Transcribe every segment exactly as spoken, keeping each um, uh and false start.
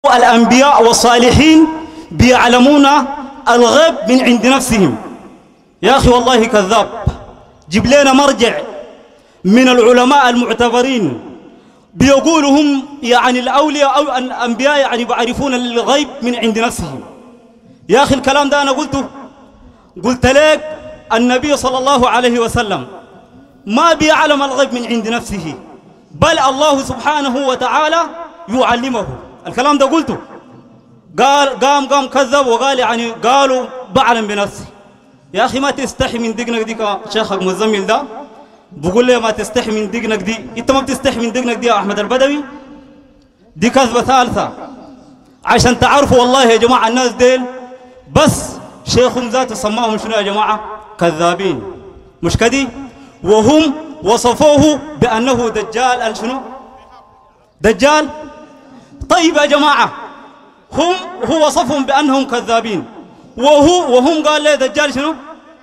الأنبياء والصالحين بيعلمون الغيب من عند نفسهم. يا أخي والله كذاب. جيب لنا مرجع من العلماء المعتبرين بيقولوا هم يعني الأولياء أو الأنبياء يعني بيعرفون الغيب من عند نفسهم. يا أخي الكلام ده أنا قلته قلت لك النبي صلى الله عليه وسلم ما بيعلم الغيب من عند نفسه، بل الله سبحانه وتعالى يعلمه. الكلام ده قلته. قال قام قام كذب وقال يعني قالوا بعلم بنفسي. يا أخي ما تستحي من دقنك ديك شيخك مزمل ده بقول لي ما تستحي من دقنك دي. انت ما بتستحي من دقنك دي يا أحمد البدوي. دي كذبة ثالثة عشان تعرفوا والله يا جماعة الناس ديل بس شيخهم ذاته سماهم شنو يا جماعة؟ كذابين. مش كدي؟ وهم وصفوه بأنه دجال. قال شنو؟ دجال. طيب يا جماعة هم هو وصفهم بأنهم كذابين وهو وهم قال لي دجال شنو؟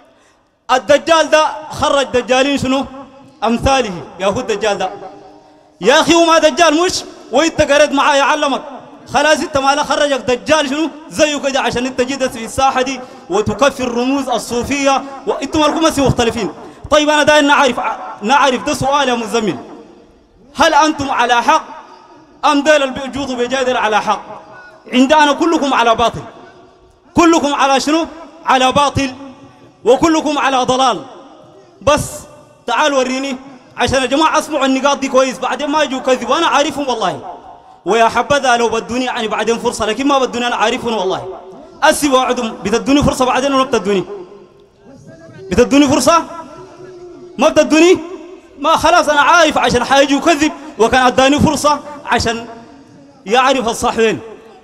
الدجال ده خرج دجالين شنو؟ أمثاله. يا هو الدجال ده يا أخي وما دجال مش وإنت قريت معايا علمك خلاص انت ما لا خرجك دجال شنو زيه كده عشان انت جدت في الساحة دي وتكفر الرموز الصوفية وانتم لكم مسي مختلفين. طيب أنا دايما نعرف نعرف ده سؤال يا مزمل، هل أنتم على حق أم ديل البيجوض بيجادل على حق؟ عندنا كلكم على باطل، كلكم على شنو؟ على باطل وكلكم على ضلال. بس تعال وريني عشان يا جماعة اسمعوا النقاط دي كويس بعدين ما يجوا كذب وأنا عارفهم والله. ويا حبذا لو بدوني يعني بعدين فرصة لكن ما بدوني أنا عارفهم والله. أسي وعدهم بتدوني فرصة بعدين ولا بتدوني؟ بتدوني فرصة؟ ما بتدوني؟ ما خلاص أنا عارف عشان حيجي وكذب وكان أداني فرصة عشان يعرف الصحوين.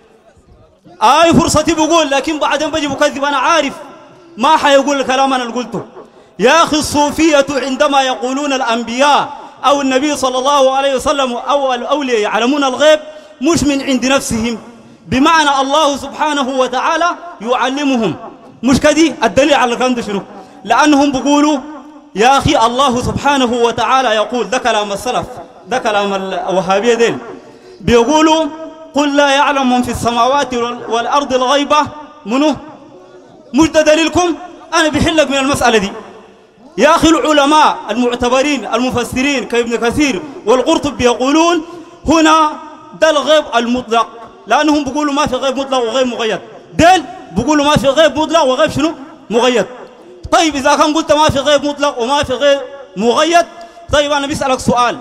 آي فرصتي بقول لكن بعدين بجي بكذب أنا عارف ما حيقول الكلام أنا اللي قلته. يا أخي الصوفية عندما يقولون الأنبياء أو النبي صلى الله عليه وسلم أو الأولياء يعلمون الغيب مش من عند نفسهم، بمعنى الله سبحانه وتعالى يعلمهم. مش كدي الدليل على الكلام ده شنو؟ لأنهم بيقولوا يا أخي الله سبحانه وتعالى يقول ده كلام السلف ده كلام الوهابية ديل بيقولوا قل لا يعلم من في السماوات والأرض الغيبة منه. مش ده دليلكم؟ أنا بحلك من المسألة دي. يا أخي العلماء المعتبرين المفسرين كابن كثير والقرطبي يقولون هنا ده الغيب المطلق، لأنهم بيقولوا ما في غيب مطلق وغيب مقيد. ديل بيقولوا ما في غيب مطلق وغيب شنو؟ مقيد. طيب إذا كان قلت ما في غيب مطلق وما في غيب مقيد، طيب أنا بسألك سؤال.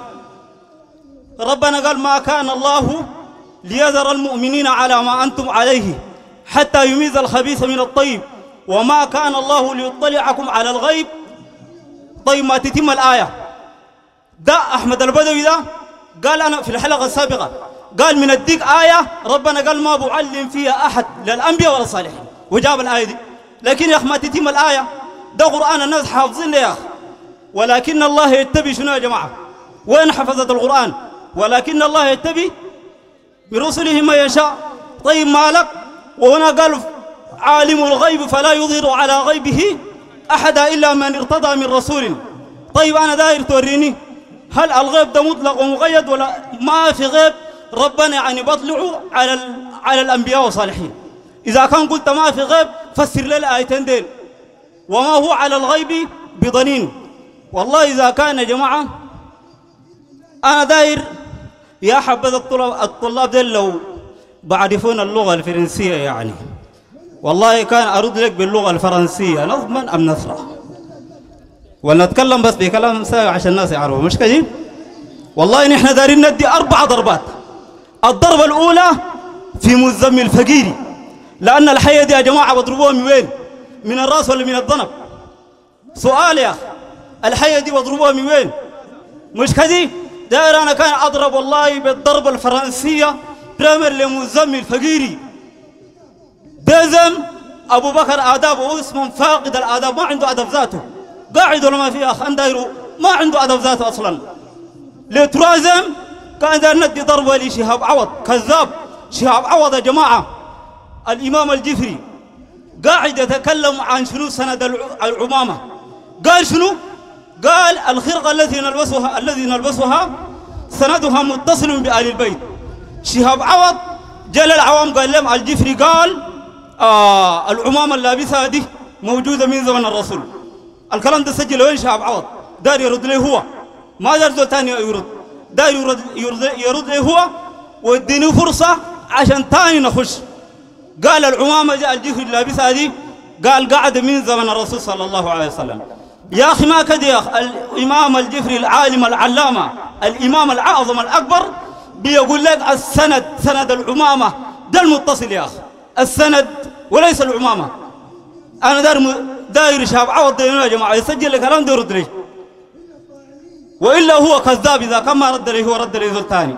ربنا قال ما كان الله ليذر المؤمنين على ما أنتم عليه حتى يميز الخبيث من الطيب وما كان الله ليطلعكم على الغيب. طيب ما تتم الآية ده أحمد البدوي ده قال أنا في الحلقة السابقة قال من الديك آية ربنا قال ما بعلم فيها أحد للأنبياء ولا الصالحين وجاب الآية دي. لكن يا أخي ما تتم الآية ده قرآن الناس حافظين يا أخي. ولكن الله يتبي شنو يا جماعة؟ وين حفظت القرآن؟ ولكن الله يتبي برسله ما يشاء. طيب مالك وهنا قال عالم الغيب فلا يظهر على غيبه أحدا إلا من ارتضى من رسول. طيب أنا داير توريني هل الغيب ده مطلق ومقيد ولا ما في غيب؟ ربنا يعني بطلعوا على على الأنبياء والصالحين. إذا كان قلت ما في غيب فسر لي الآيتين دين وما هو على الغيب بضنين. والله إذا كان يا جماعة أنا داير يا حبذا الطلاب الطلاب دين لو بعرفون اللغة الفرنسية يعني والله كان أرد لك باللغة الفرنسية نظما أم نثرة ونتكلم بس بكلام ساوي عشان الناس يعرفوا. مش كذي؟ والله نحن دارين ندي أربع ضربات. الضربة الأولى في مزمل الفقيري لأن الحية دي يا جماعة بضربوها من وين؟ من الرأس ولا من الذنب؟ سؤال يا أخي الحية دي بضربوها من وين؟ مش كذي؟ داير أنا كان أضرب والله بالضربة الفرنسية برامر لمزمل الفقيري. دزم أبو بكر آدابه اسمه فاقد الآداب ما عنده أدب ذاته قاعد ولا ما في أخ أندايرو ما عنده أدب ذاته أصلا. لترازم كان دار ندي ضربة لشهاب عوض كذاب. شهاب عوض يا جماعة الإمام الجفري قاعد يتكلم عن شنو سند العمامة. قال شنو؟ قال الخرقة التي نلبسها الذي نلبسها سندها متصل بآل البيت. شهاب عوض جل العوام قال لهم الجفري قال آه العمامة اللابسة دي موجودة من زمن الرسول. الكلام ده سجل وين شعب عوض؟ دار يرد لي هو، ما دار زول تاني يرد، دار يرد يرد, يرد لي هو واديني فرصة عشان تاني نخش. قال العمامة دي الجفري اللابسة دي قال قاعدة من زمن الرسول صلى الله عليه وسلم. يا أخي ما كده يا أخي، الإمام الجفري العالم العلامة الإمام الأعظم الأكبر بيقول لك السند سند العمامة ده المتصل يا أخي، السند وليس العمامة. أنا داير داير شاب عوض يا جماعة يسجل الكلام ده يرد لي، وإلا هو كذاب. إذا كان ما رد لي هو رد لي ذو الثاني.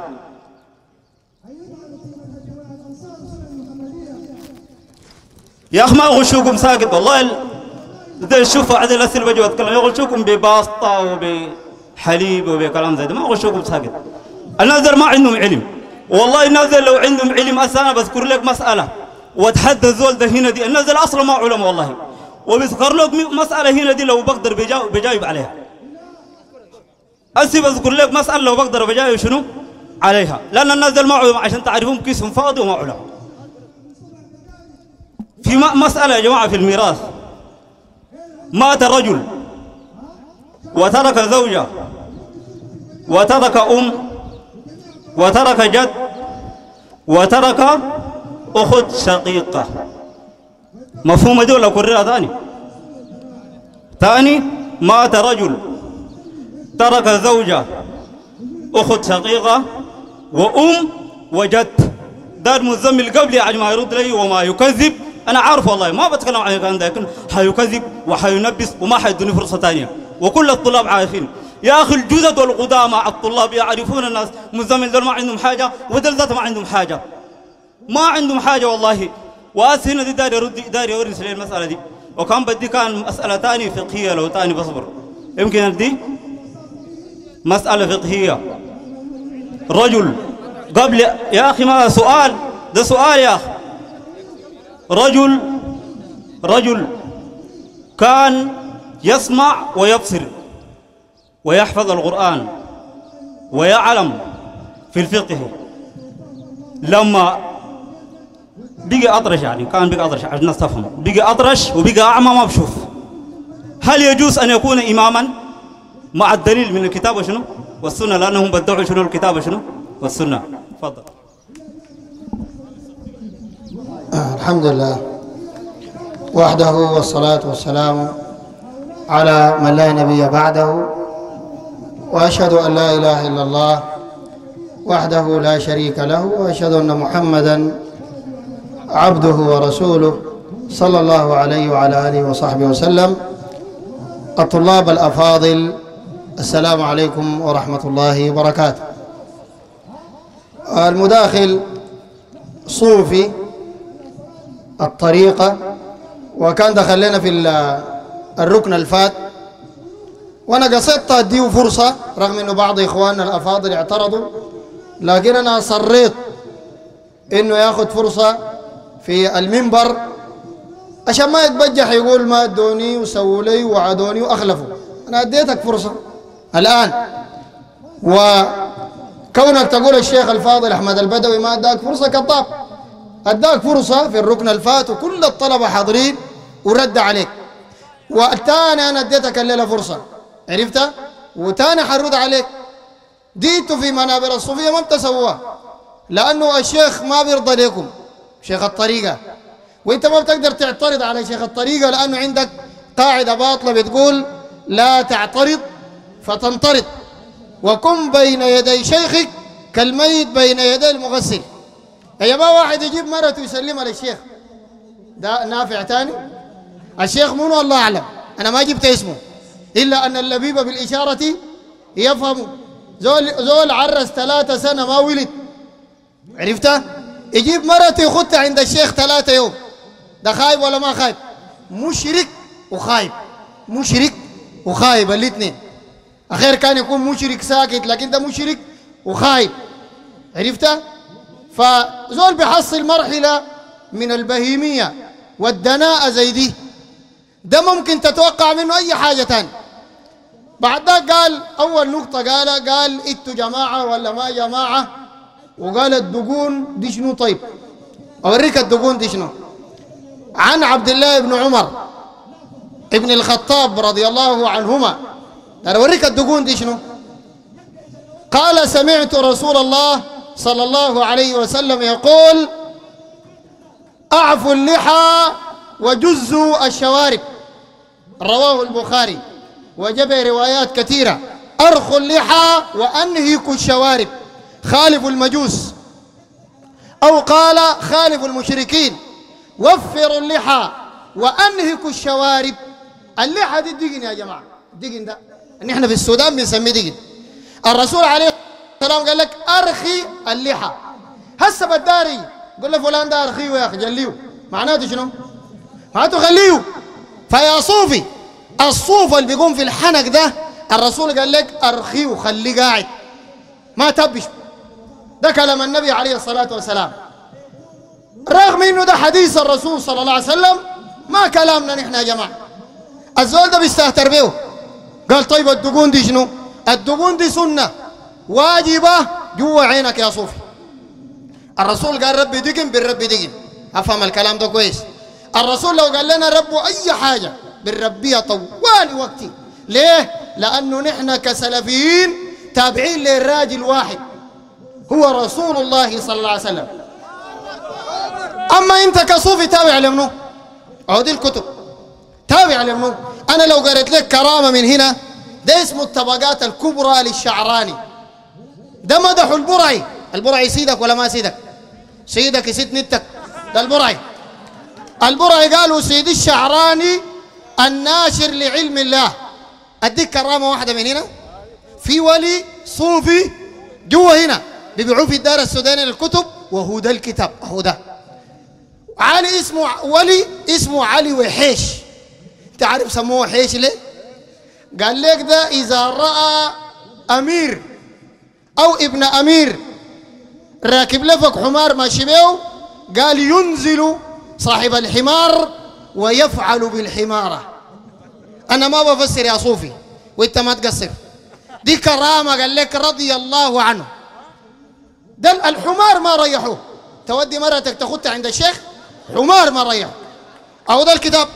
يا أخي ما أغشوكم ساكت والله. ده شوفوا عدل الأسئلة بجوا أتكلم يغشوكم بباسطة وبحليب وبكلام زي ده، ما أغشوكم ساكت. الناس دول ما عندهم علم والله. الناس دول لو عندهم علم أنا بذكر لك مسألة واتحدى الزول ده هنا دي. الناس دول أصلا ما علماء والله، وبذكر لك مسألة هنا دي لو بقدر بجاوب, بجاوب عليها. أسي بذكر لك مسألة لو بقدر بجاوب شنو عليها، لأن الناس دول ما علماء عشان تعرفون كيسهم فاضي وما علماء. في مسألة يا جماعة في الميراث، مات رجل وترك زوجة وترك أم وترك جد وترك أخت شقيقة. مفهوم دول أكررها ثاني ثاني مات رجل ترك زوجة أخت شقيقة وأم وجد. دار مزمل قبلي يعني ما يرد لي وما يكذب. أنا عارف والله ما بتكلم عن الكلام ده، لكن حيكذب وحينبس وما حيدوني فرصة ثانية، وكل الطلاب عارفين. يا أخي الجدد والقدامى الطلاب يعرفون الناس مزمل دول ما عندهم حاجة ودول ذات ما عندهم حاجة، ما عندهم حاجة والله. وأس هنا دي دار يرد دار يورث لي المسألة دي، وكان بدي كان مسألة ثانية فقهية لو ثاني بصبر يمكن أدي مسألة فقهية. رجل قبل يا أخي ما سؤال ده سؤال يا أخي. رجل رجل كان يسمع ويبصر ويحفظ القرآن ويعلم في الفقه، لما بقي أطرش يعني كان بقي أطرش عشان الناس تفهم، بقي أطرش وبقي أعمى ما بشوف، هل يجوز أن يكون إماما مع الدليل من الكتاب وشنو والسنة؟ لأنهم بدعوا شنو الكتاب وشنو والسنة. تفضل. الحمد لله وحده والصلاة والسلام على من لا نبي بعده، وأشهد أن لا إله إلا الله وحده لا شريك له، وأشهد أن محمدا عبده ورسوله صلى الله عليه وعلى آله وصحبه وسلم. الطلاب الأفاضل السلام عليكم ورحمة الله وبركاته. المداخل صوفي الطريقة وكان دخل لنا في الركن الفات، وانا قصدت اديه فرصة رغم انه بعض اخواننا الافاضل اعترضوا، لكن انا صريت انه ياخذ فرصة في المنبر عشان ما يتبجح يقول ما ادوني وسووا لي وعدوني واخلفوا. انا اديتك فرصة الان، وكونك تقول الشيخ الفاضل احمد البدوي ما اداك فرصة كذاب. اداك فرصة في الركن الفات وكل الطلبة حاضرين ورد عليك، والتاني انا اديتك الليلة فرصة عرفتها، وتاني حرد عليك. ديتوا في منابر الصوفية ما بتسووها، لانه الشيخ ما بيرضى لكم شيخ الطريقة، وانت ما بتقدر تعترض على شيخ الطريقة لانه عندك قاعدة باطلة بتقول لا تعترض فتنطرد، وكن بين يدي شيخك كالميت بين يدي المغسل. هي ما واحد يجيب مرته يسلمها للشيخ ده نافع تاني. الشيخ منو الله اعلم، انا ما جبت اسمه الا ان اللبيب بالاشاره يفهم. زول زول عرس ثلاثة سنة ما ولد عرفتها، يجيب مرته يخدها عند الشيخ ثلاثة يوم، ده خايب ولا ما خايب؟ مشرك وخايب، مشرك وخايب الاثنين. اخير كان يكون مشرك ساكت، لكن ده مشرك وخايب عرفتها. فزول بيحصل مرحلة من البهيمية والدناءة زي دي، ده ممكن تتوقع منه أي حاجة تاني. بعد ذاك قال أول نقطة قالها، قال إنتوا جماعة ولا ما جماعة، وقال الدقون دي شنو؟ طيب أوريك الدقون دي شنو. عن عبد الله بن عمر ابن الخطاب رضي الله عنهما، أنا أوريك الدقون دي شنو. قال سمعت رسول الله صلى الله عليه وسلم يقول أعفوا اللحى وجزوا الشوارب، رواه البخاري وجب روايات كثيرة. أرخوا اللحى وأنهكوا الشوارب، خالفوا المجوس، أو قال خالفوا المشركين. وفروا اللحى وأنهكوا الشوارب. اللحى دي الدقن يا جماعة، الدقن ده نحن في السودان بنسميه دقن. الرسول عليه السلام قال لك أرخي اللحى. هسه بالداري قل له فلان ده أرخيه يا أخي جليه، معناته شنو؟ معناته خليه. فيا صوفي الصوف اللي بيقوم في الحنك ده الرسول قال لك أرخيه وخليه قاعد ما تبش. ده كلام النبي عليه الصلاة والسلام، رغم انه ده حديث الرسول صلى الله عليه وسلم ما كلامنا نحن يا جماعة. الزول ده بيستهتر بيه. قال طيب الدقون دي شنو؟ الدقون دي سنة واجبة جوا عينك يا صوفي. الرسول قال ربي دقن بالربي دقن. أفهم الكلام ده كويس. الرسول لو قال لنا ربوا أي حاجة بالربية طوال وقتي. ليه؟ لأنه نحن كسلفيين تابعين للراجل واحد هو رسول الله صلى الله عليه وسلم. أما أنت كصوفي تابع لمنو؟ عودي الكتب تابع لمنو؟ أنا لو قرأت لك كرامة من هنا، ده اسمه الطبقات الكبرى للشعراني. ده مدح البرعي. البرعي سيدك ولا ما سيدك؟ سيدك يسيد نتك. ده البرعي. البرعي قالوا سيدي الشعراني الناشر لعلم الله. أديك كرامة واحدة من هنا. في ولي صوفي جوا هنا بيبيعوه في الدار السودانية للكتب، وهو ده الكتاب. هو ده علي اسمه ولي اسمه علي وحيش. تعرف سموه وحيش ليه؟ قال لك ده إذا رأى أمير أو ابن أمير راكب لفك حمار ماشي بيه، قال ينزل صاحب الحمار ويفعل بالحمارة. أنا ما بفسر يا صوفي وإنت ما تقصر. دي كرامة قال لك رضي الله عنه. ده الحمار ما ريحوه. تودي مرتك تاخدها عند الشيخ حمار ما ريحه. أو ده الكتاب،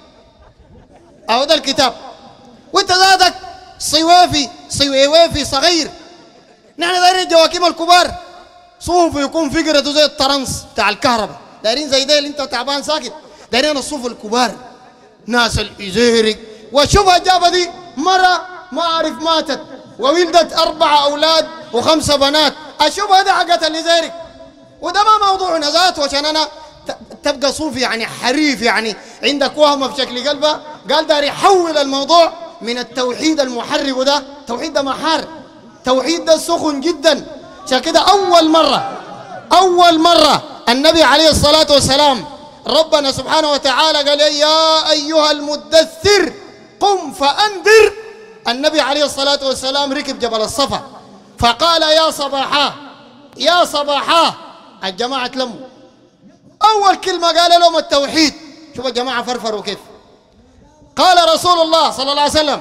أو ده الكتاب. وانت ذاتك صوافي صويوافي صغير. نحن دايرين الجواكيم الكبار. صوف يكون فكرته زي الطرنس بتاع الكهرباء، دايرين زي ده اللي انت تعبان ساكت. دايرين الصوف الكبار، ناس الإزيري. وشوفها جابه دي مرة ما أعرف ماتت وولدت أربعة أولاد وخمسة بنات. أشوفها دي حقت الإزيري. وده ما موضوع نزات وعشان أنا تبقى صوفي يعني حريف، يعني عندك وهم بشكل قلبه. قال داري يحول الموضوع من التوحيد المحرب، وده توحيد ده محار. توحيد ده سخن جدا. عشان كده أول مرة أول مرة النبي عليه الصلاة والسلام ربنا سبحانه وتعالى قال يا أيها المدثر قم فأنذر. النبي عليه الصلاة والسلام ركب جبل الصفا فقال يا صباحا يا صباحا. الجماعة تلموا. أول كلمة قال لهم التوحيد. شوف الجماعة فرفروا كيف. قال رسول الله صلى الله عليه وسلم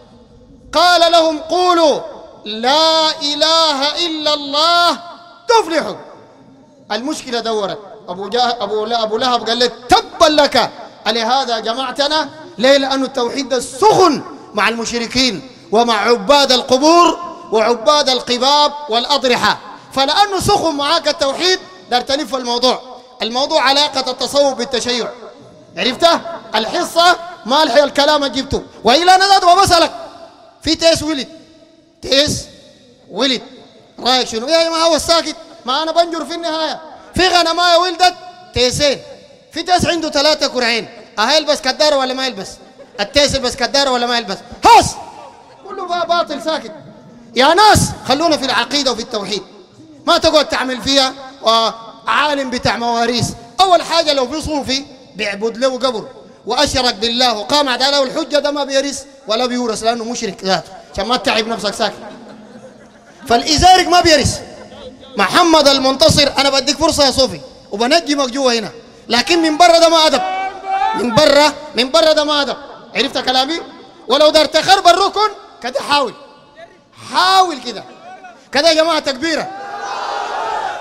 قال لهم قولوا لا إله إلا الله تفلحوا. المشكلة دورت. أبو, جاه أبو, أبو لهب قال لك تبا لك ألهذا جمعتنا. ليه؟ لأن التوحيد ده السخن مع المشركين ومع عباد القبور وعباد القباب والأضرحة. فلأنه سخن معاك التوحيد دار تلف الموضوع. الموضوع علاقة التصوف بالتشيع. عرفته؟ الحصة ما الحي الكلام جبته. وإلى نزاد وبسألك في تيس ولد تيس ولد رايك شنو؟ يا ما هو الساكت ما أنا بنجر في النهاية. في غنماية ولدت تيسين. في تيس عنده ثلاثة كرعين. أهيلبس كدارة ولا ما يلبس؟ التيس يلبس كدارة ولا ما يلبس؟ هاس كله باطل ساكت. يا ناس خلونا في العقيدة وفي التوحيد. ما تقعد تعمل فيها عالم بتاع مواريث. أول حاجة لو في صوفي بيعبد له قبر وأشرك بالله وقام على الحجة ده ما بيرث ولا بيورث لأنه مشرك ذاته عشان ما تتعب نفسك ساكت. فالإزارق ما بيرث. محمد المنتصر أنا بديك فرصة يا صوفي وبنجمك جوا هنا، لكن من برا ده ما أدب. من برا من برا ده ما أدب. عرفت كلامي؟ ولو دار تخرب الركن كده حاول حاول كده كده يا جماعة تكبيرة.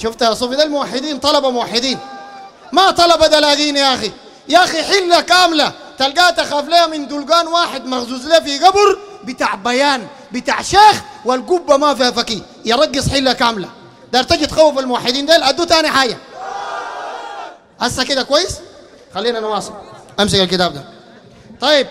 شفت يا صوفي؟ ده الموحدين، طلبة موحدين، ما طلبة دلاغين يا أخي. يا أخي حلة كاملة تلقاها تخاف لها من دلقان واحد مغزوز له في قبر بتاع بيان بتاع شيخ والقبة ما فيها فكي يرقص حلة كاملة. دار تجي تخوف الموحدين ديل. أدو تاني حاجة هسه كده كويس. خلينا نواصل. أمسك الكتاب ده. طيب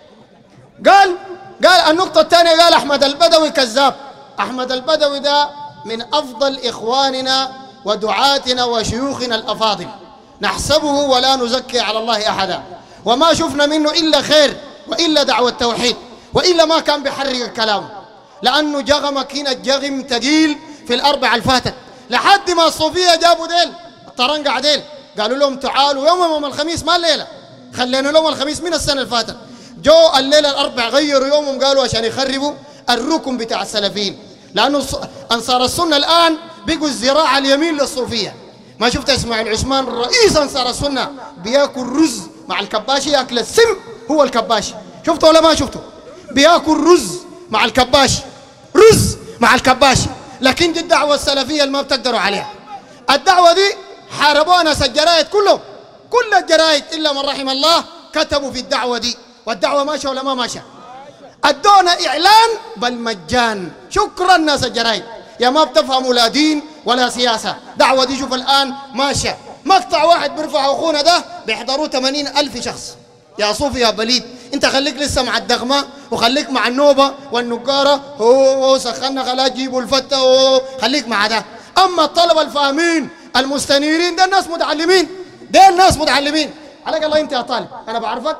قال قال النقطة الثانية، قال أحمد البدوي كذاب. أحمد البدوي ده من أفضل إخواننا ودعاتنا وشيوخنا الأفاضل، نحسبه ولا نزكي على الله أحدا، وما شفنا منه إلا خير وإلا دعوة توحيد، وإلا ما كان بيحرق الكلام، لأنه جغمك هنا جغم تقيل في الأربعة الفاتت، لحد ما الصوفية جابوا ديل الطرنقع ديل قالوا لهم تعالوا يوم يوم الخميس، ما الليلة، خلينا لهم الخميس من السنة الفاتت. جو الليلة الأربع غيروا يومهم، قالوا عشان يخربوا الركن بتاع السلفيين، لأنه أنصار السنة الآن بيقوا الزراعة اليمين للصوفية. ما شفت إسماعيل عثمان رئيس أنصار السنة بياكل رز مع الكباشي، ياكل السم هو الكباشي، شفته ولا ما شفته؟ بياكل رز مع الكباشي، رز مع الكباشي. لكن دي الدعوة السلفية اللي ما بتقدروا عليها. الدعوة دي حاربوها ناس الجرايد كلهم، كل الجرايد إلا من رحم الله كتبوا في الدعوة دي، والدعوة ماشية ولا ما ماشية؟ ادونا إعلان بالمجان. شكرا ناس الجرايد، يا ما بتفهموا لا دين ولا سياسة. دعوة دي شوف الآن ماشية، مقطع واحد بيرفع أخونا ده بيحضروه ثمانين ألف شخص. يا صوفي يا بليد، انت خليك لسه مع الدغمة وخليك مع النوبة والنقارة، هو سخنا خلاص جيبوا الفتة، هو خليك مع ده. أما الطلبة الفاهمين المستنيرين ده الناس متعلمين، ده الناس متعلمين. عليك الله انت يا طالب، أنا بعرفك.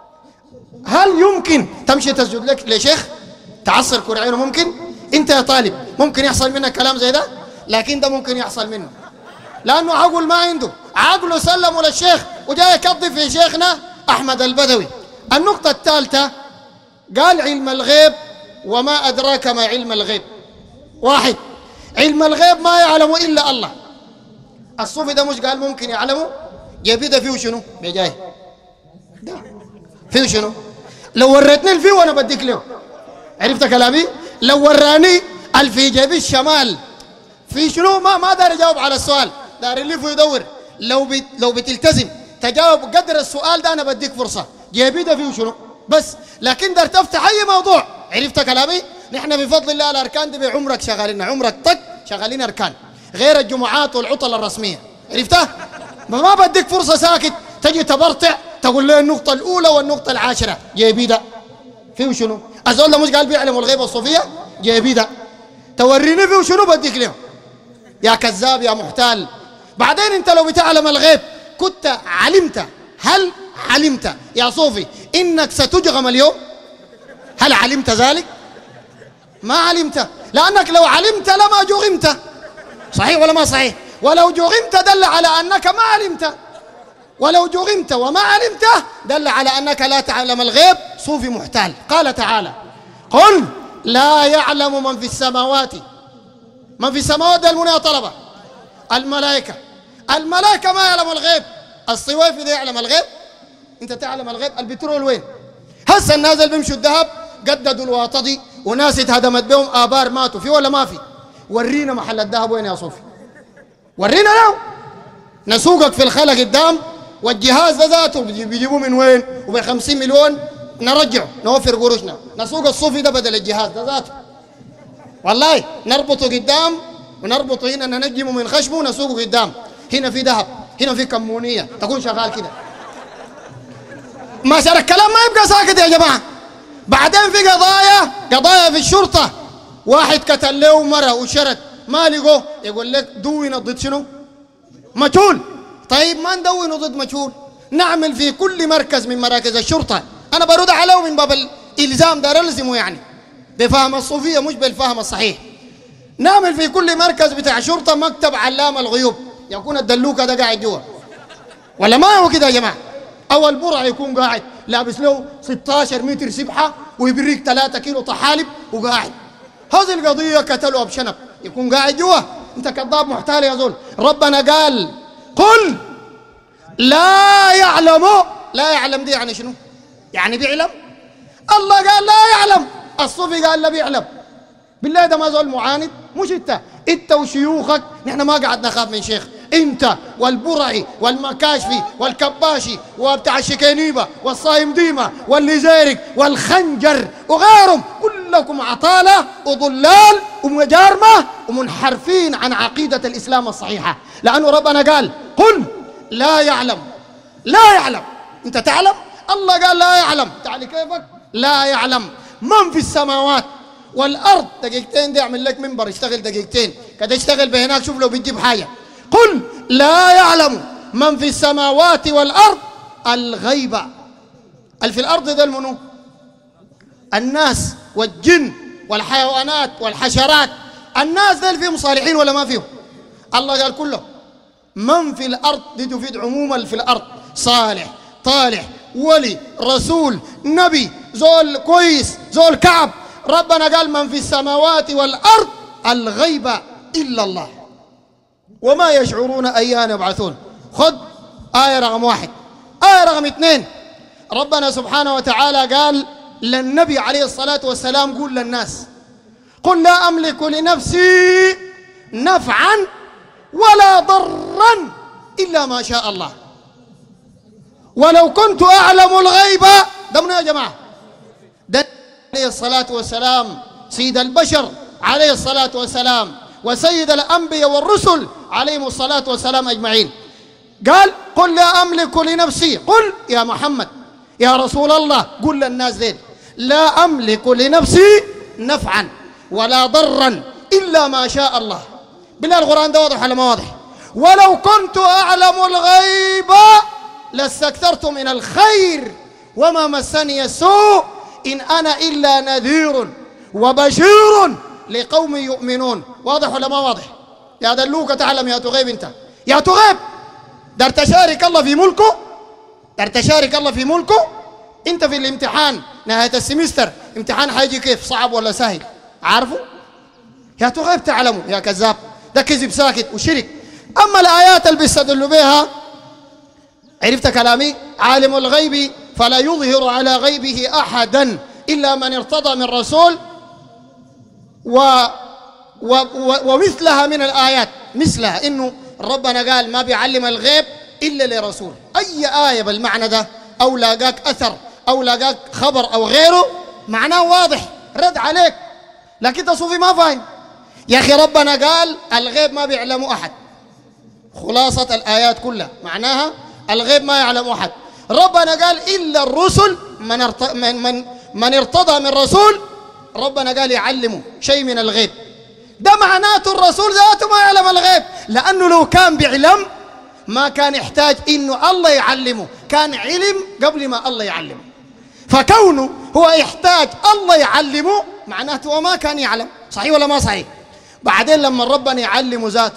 هل يمكن تمشي تسجد لك لشيخ تعصر كرعينه؟ ممكن؟ انت يا طالب ممكن يحصل منك كلام زي ده؟ لكن ده ممكن يحصل منه، لأنه عقل ما عنده، عقله سلمه للشيخ وجاي يكضي في شيخنا أحمد البدوي. النقطة الثالثة قال علم الغيب وما أدراك ما علم الغيب. واحد، علم الغيب ما يعلم إلا الله. الصوفي ده مش قال ممكن يعلمه؟ جيبي ده فيه شنو؟ بجاي ده فيه شنو؟ لو وريتني الفيه وأنا بديك له. عرفت كلامي؟ لو وراني الفي جيبي الشمال في شنو؟ ما ما داري يجاوب على السؤال، داري يلف ويدور. لو بي لو بتلتزم تجاوب قدر السؤال ده أنا بديك فرصة. جيبي ده فيه شنو؟ بس لكن دار تفتح أي موضوع. عرفت كلامي؟ نحن بفضل الله الأركان دي بعمرك شغالين، عمرك طق شغالين أركان غير الجمعات والعطل الرسمية. عرفتها؟ ما بديك فرصة ساكت تجي تبرطع تقول لي النقطة الأولى والنقطة العاشرة. جيبي ده فيه شنو؟ أزول ده مش قال بيعلم الغيبة الصوفية؟ جيبي ده توريني فيه شنو بديك له. يا كذاب يا محتال. بعدين أنت لو بتعلم الغيب كنت علمت، هل علمت يا صوفي إنك ستجغم اليوم؟ هل علمت ذلك؟ ما علمت، لأنك لو علمت لما جغمت. صحيح ولا ما صحيح؟ ولو جغمت دل على أنك ما علمت، ولو جغمت وما علمت دل على أنك لا تعلم الغيب. صوفي محتال. قال تعالى قل لا يعلم من في السماوات. من في السماوات ده المنى طلبة الملائكة. الملائكة ما يعلم الغيب. الصويفي ده يعلم الغيب؟ انت تعلم الغيب؟ البترول وين؟ هسه الناس اللي بيمشوا الذهب قددوا الواطة دي وناس اتهدمت بهم آبار ماتوا، في ولا ما في؟ ورينا محل الذهب وين يا صوفي؟ ورينا له. نسوقك في الخلا قدام، والجهاز ده ذاته بيجيبوه من وين؟ وب خمسين مليون نرجعه نوفر قروشنا. نسوق الصوفي ده بدل الجهاز ده ذاته، والله نربطه قدام ونربطه هنا ننجمه من خشمه ونسوقه قدام. هنا في ذهب، هنا في كمونية، تكون شغال كده. ما شاء الكلام ما يبقى ساكت يا جماعة. بعدين في قضايا قضايا في الشرطة، واحد قتل له مرة وشرد ما لقوه، يقول لك دوينا ضد شنو؟ مجهول. طيب ما ندونه ضد مجهول، نعمل في كل مركز من مراكز الشرطة. أنا برد عليه من باب الإلزام، دار ألزمه يعني بفهم الصوفية مش بالفهم الصحيح. نعمل في كل مركز بتاع شرطة مكتب علام الغيوب، يكون الدلوكة ده قاعد جوا، ولا ما هو كده يا جماعة؟ أو البرع يكون قاعد لابس له ستة عشر متر سبحة ويبريك ثلاثة كيلو طحالب وقاعد. هذه القضية قتلوها بشنب، يكون قاعد جوا. أنت كذاب محتال يا زول. ربنا قال قل لا يعلم. لا يعلم دي يعني شنو؟ يعني بيعلم؟ الله قال لا يعلم، الصوفي قال لا بيعلم. بالله ده ما زول معاند؟ مش انت انت وشيوخك، نحن ما قاعد نخاف من شيخ، انت والبرعي والمكاشفي والكباشي وبتاع الشكينيبه والصايم ديمه والليزيرك والخنجر وغيرهم، كلكم عطاله وضلال ومجارمه ومنحرفين عن عقيده الاسلام الصحيحه. لانه ربنا قال قل لا يعلم، لا يعلم، انت تعلم؟ الله قال لا يعلم، تعالي كيفك؟ لا يعلم من في السماوات والارض. دقيقتين دي اعمل لك منبر اشتغل دقيقتين كده، اشتغل بهناك شوف لو بتجيب حاجه. قل لا يعلم من في السماوات والارض الغيب. اللي في الارض ده المنو؟ الناس والجن والحيوانات والحشرات. الناس ده فيهم صالحين ولا ما فيهم؟ الله قال كله. من في الارض دي تفيد عموما في الارض، صالح طالح ولي رسول نبي زول كويس زول كعب. ربنا قال من في السماوات والارض الغيب الا الله وما يشعرون ايان يبعثون. خذ آية رقم واحد. آية رقم اثنين، ربنا سبحانه وتعالى قال للنبي عليه الصلاة والسلام قول للناس قل لا أملك لنفسي نفعا ولا ضرا إلا ما شاء الله ولو كنت أعلم الغيب. ده منو يا جماعة؟ ده عليه الصلاة والسلام سيد البشر عليه الصلاة والسلام وسيد الأنبياء والرسل عليهم الصلاة والسلام أجمعين. قال قل لا أملك لنفسي، قل يا محمد يا رسول الله قل للناس ذيل لا أملك لنفسي نفعا ولا ضرا إلا ما شاء الله. بالله القرآن ده واضح ولا ما واضح؟ ولو كنت أعلم الغيب لاستكثرت من الخير وما مسني السوء إن أنا إلا نذير وبشير لقوم يؤمنون. واضح ولا ما واضح؟ يا دلوك تعلم يا تغيب، انت يا تغيب دار تشارك الله في ملكه، دار تشارك الله في ملكه. انت في الامتحان نهاية السمستر امتحان حيجي كيف، صعب ولا سهل؟ عارفه؟ يا تغيب تعلموا يا كذاب، ده كذب ساكت وشرك. اما الايات اللي بيستدلوا بها عرفت كلامي؟ عالم الغيب فلا يظهر على غيبه احدا الا من ارتضى من رسول و و و ومثلها من الآيات، مثلها إنه ربنا قال ما بيعلم الغيب إلا لرسول. أي آية بالمعنى ده أو لاقاك أثر أو لاقاك خبر أو غيره معناه واضح رد عليك، لكن أنت صوفي ما فاهم. يا أخي ربنا قال الغيب ما بيعلمه أحد، خلاصة الآيات كلها معناها الغيب ما يعلم أحد. ربنا قال إلا الرسل من, ارت... من, من, من ارتضى من رسول، ربنا قال يعلمه شيء من الغيب. ده معناته الرسول ذاته ما يعلم الغيب، لأنه لو كان بيعلم ما كان يحتاج إنه الله يعلمه، كان علم قبل ما الله يعلمه. فكونه هو يحتاج الله يعلمه معناته هو ما كان يعلم. صحيح ولا ما صحيح؟ بعدين لما ربنا يعلمه ذاته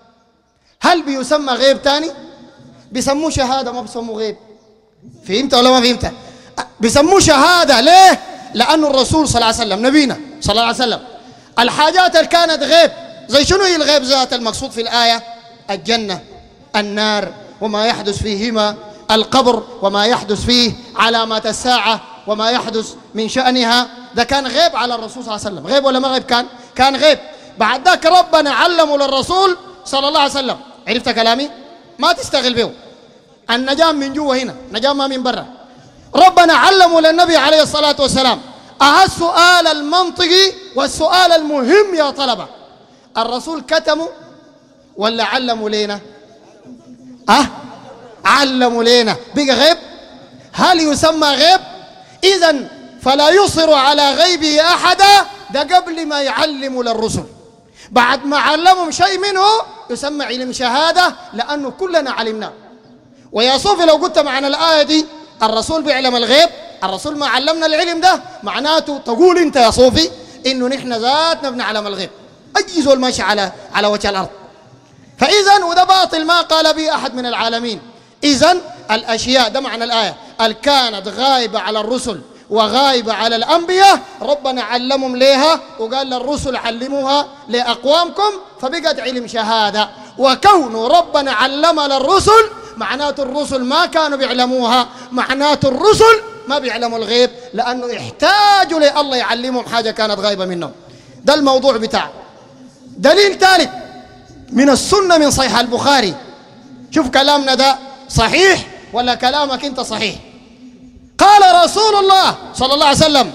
هل بيسمى غيب تاني؟ بيسموه شهادة ما بيسموه غيب. فهمت ولا ما فهمت؟ بيسموه شهادة. ليه؟ لأنه الرسول صلى الله عليه وسلم نبينا صلى الله عليه وسلم الحاجات اللي كانت غيب زي شنو هي الغيب ذات المقصود في الآية؟ الجنة النار وما يحدث فيهما، القبر وما يحدث فيه، علامات الساعة وما يحدث من شأنها. ده كان غيب على الرسول صلى الله عليه وسلم. غيب ولا ما غيب؟ كان كان غيب. بعد ذاك ربنا علمه للرسول صلى الله عليه وسلم. عرفت كلامي؟ ما تستغل به. النجاة من جوا هنا، نجاة ما من برا. ربنا علمه للنبي عليه الصلاة والسلام. أها السؤال المنطقي والسؤال المهم يا طلبة، الرسول كتمه ولا علموا لينا؟ أه علموا لينا. بقى غيب؟ هل يسمى غيب؟ إذن فلا يصر على غيبه أحدا. ده قبل ما يعلموا للرسل، بعد ما علمهم شيء منه يسمى علم شهادة، لأنه كلنا علمناه. ويا صوفي لو قلت معنى الآية دي الرسول بيعلم الغيب، الرسول ما علمنا العلم ده، معناته تقول انت يا صوفي انه نحن ذاتنا بنعلم الغيب. اي زول ماشي على على وجه الارض. فاذا وده باطل ما قال به احد من العالمين. اذا الاشياء ده معنى الايه اللي كانت غايبه على الرسل وغايبه على الانبياء ربنا علمهم ليها وقال للرسل علموها لاقوامكم، فبقت علم شهاده. وكون ربنا علم للرسل معناته الرسل ما كانوا بيعلموها، معناته الرسل ما بيعلموا الغيب، لأنه يحتاجوا لله يعلمهم حاجة كانت غايبة منهم. ده الموضوع بتاع دليل ثالث من السنة من صحيح البخاري. شوف كلامنا ده صحيح ولا كلامك انت صحيح؟ قال رسول الله صلى الله عليه وسلم: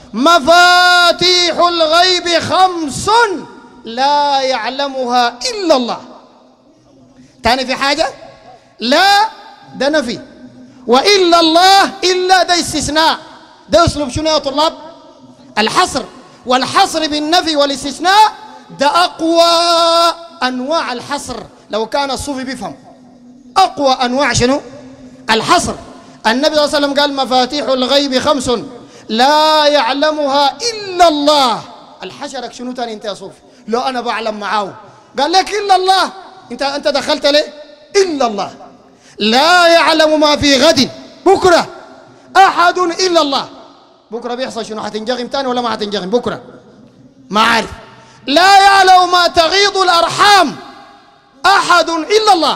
مفاتيح الغيب خمس لا يعلمها إلا الله. تاني في حاجة؟ لا ده نفي، وإلا الله إلا ده استثناء. ده أسلوب شنو يا طلاب؟ الحصر، والحصر بالنفي والاستثناء ده أقوى أنواع الحصر. لو كان الصوفي بيفهم أقوى أنواع شنو؟ الحصر. النبي صلى الله عليه وسلم قال: مفاتيح الغيب خمس لا يعلمها إلا الله. الحشرك شنو تاني انت يا صوفي؟ لو أنا بعلم معاه قال لك إلا الله، انت انت دخلت ليه؟ إلا الله. لا يعلم ما في غد بكرة أحد إلا الله. بكرة بيحصل شنو؟ حتنجغم تاني ولا ما حتنجغم بكرة؟ ما عارف. لا يعلم ما تغيض الأرحام أحد إلا الله.